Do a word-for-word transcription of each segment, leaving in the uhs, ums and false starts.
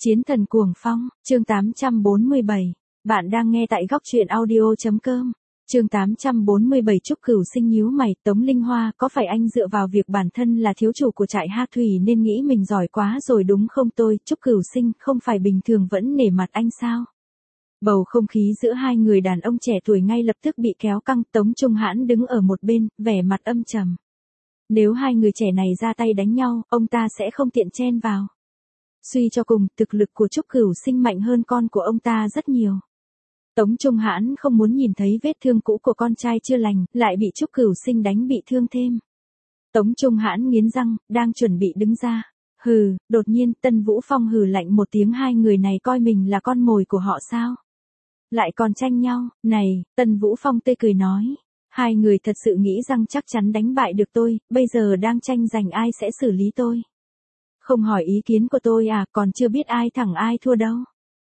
Chiến thần cuồng phong, chương tám trăm bốn mươi bảy. Bạn đang nghe tại góc truyện audio.com. Chương tám trăm bốn mươi bảy. Trúc Cửu Sinh nhíu mày, Tống Linh Hoa, có phải anh dựa vào việc bản thân là thiếu chủ của trại Ha Thủy nên nghĩ mình giỏi quá rồi đúng không? Tôi, Trúc Cửu Sinh, không phải bình thường vẫn nể mặt anh sao? Bầu không khí giữa hai người đàn ông trẻ tuổi ngay lập tức bị kéo căng. Tống Trung Hãn đứng ở một bên, vẻ mặt âm trầm. Nếu hai người trẻ này ra tay đánh nhau, ông ta sẽ không tiện chen vào. Suy cho cùng, thực lực của Trúc Cửu Sinh mạnh hơn con của ông ta rất nhiều. Tống Trung Hãn không muốn nhìn thấy vết thương cũ của con trai chưa lành, lại bị Trúc Cửu Sinh đánh bị thương thêm. Tống Trung Hãn nghiến răng, đang chuẩn bị đứng ra. Hừ, đột nhiên Tân Vũ Phong hừ lạnh một tiếng, hai người này coi mình là con mồi của họ sao? Lại còn tranh nhau, này, Tân Vũ Phong tươi cười nói. Hai người thật sự nghĩ rằng chắc chắn đánh bại được tôi, bây giờ đang tranh giành ai sẽ xử lý tôi. Không hỏi ý kiến của tôi à, còn chưa biết ai thắng ai thua đâu.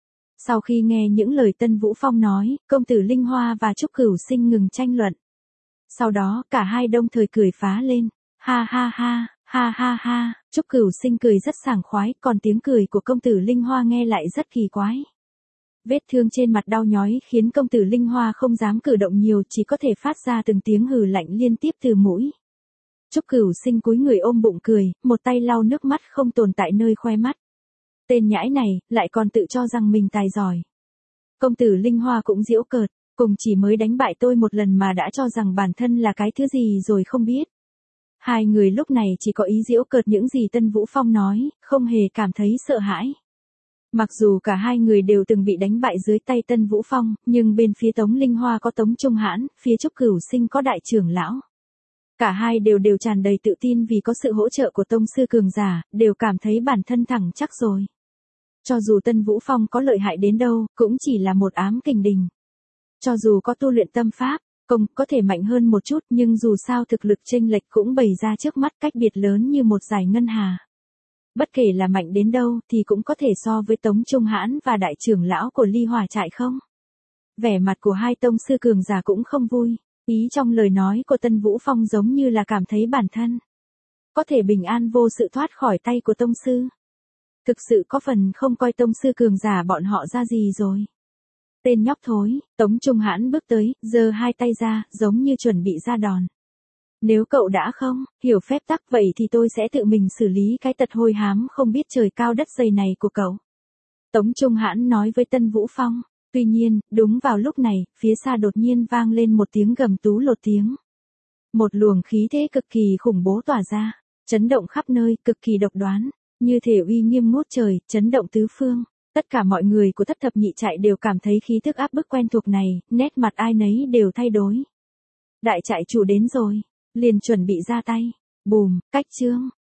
Sau khi nghe những lời Tân Vũ Phong nói, công tử Linh Hoa và Trúc Cửu Sinh ngừng tranh luận. Sau đó, cả hai đồng thời cười phá lên. Ha ha ha, ha ha ha, Trúc Cửu Sinh cười rất sảng khoái, còn tiếng cười của công tử Linh Hoa nghe lại rất kỳ quái. Vết thương trên mặt đau nhói khiến công tử Linh Hoa không dám cử động nhiều, chỉ có thể phát ra từng tiếng hừ lạnh liên tiếp từ mũi. Trúc Cửu Sinh cúi người ôm bụng cười, một tay lau nước mắt không tồn tại nơi khoe mắt. Tên nhãi này, lại còn tự cho rằng mình tài giỏi. Công tử Linh Hoa cũng giễu cợt, cùng chỉ mới đánh bại tôi một lần mà đã cho rằng bản thân là cái thứ gì rồi không biết. Hai người lúc này chỉ có ý giễu cợt những gì Tân Vũ Phong nói, không hề cảm thấy sợ hãi. Mặc dù cả hai người đều từng bị đánh bại dưới tay Tân Vũ Phong, nhưng bên phía Tống Linh Hoa có Tống Trung Hãn, phía Trúc Cửu Sinh có đại trưởng lão. Cả hai đều đều tràn đầy tự tin vì có sự hỗ trợ của tông sư cường giả, đều cảm thấy bản thân thẳng chắc rồi. Cho dù Tân Vũ Phong có lợi hại đến đâu, cũng chỉ là một ám kình đình. Cho dù có tu luyện tâm pháp, công có thể mạnh hơn một chút, nhưng dù sao thực lực chênh lệch cũng bày ra trước mắt, cách biệt lớn như một dải ngân hà. Bất kể là mạnh đến đâu thì cũng có thể so với Tống Trung Hãn và đại trưởng lão của Ly Hỏa trại không? Vẻ mặt của hai tông sư cường giả cũng không vui. Ý trong lời nói của Tân Vũ Phong giống như là cảm thấy bản thân có thể bình an vô sự thoát khỏi tay của tông sư. Thực sự có phần không coi tông sư cường giả bọn họ ra gì rồi. Tên nhóc thối, Tống Trung Hãn bước tới, giơ hai tay ra, giống như chuẩn bị ra đòn. Nếu cậu đã không hiểu phép tắc vậy thì tôi sẽ tự mình xử lý cái tật hôi hám không biết trời cao đất dày này của cậu. Tống Trung Hãn nói với Tân Vũ Phong. Tuy nhiên, đúng vào lúc này, phía xa đột nhiên vang lên một tiếng gầm tú lột tiếng. Một luồng khí thế cực kỳ khủng bố tỏa ra, chấn động khắp nơi, cực kỳ độc đoán, như thể uy nghiêm ngút trời, chấn động tứ phương. Tất cả mọi người của thất thập nhị trại đều cảm thấy khí thức áp bức quen thuộc này, nét mặt ai nấy đều thay đổi. Đại trại chủ đến rồi, liền chuẩn bị ra tay. Bùm, cách chương,